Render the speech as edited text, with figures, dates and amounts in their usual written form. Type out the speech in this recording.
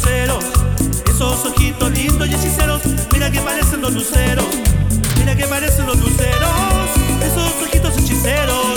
luceros, esos ojitos lindos y hechiceros. Mira que parecen los luceros, mira que parecen los luceros, esos ojitos hechiceros.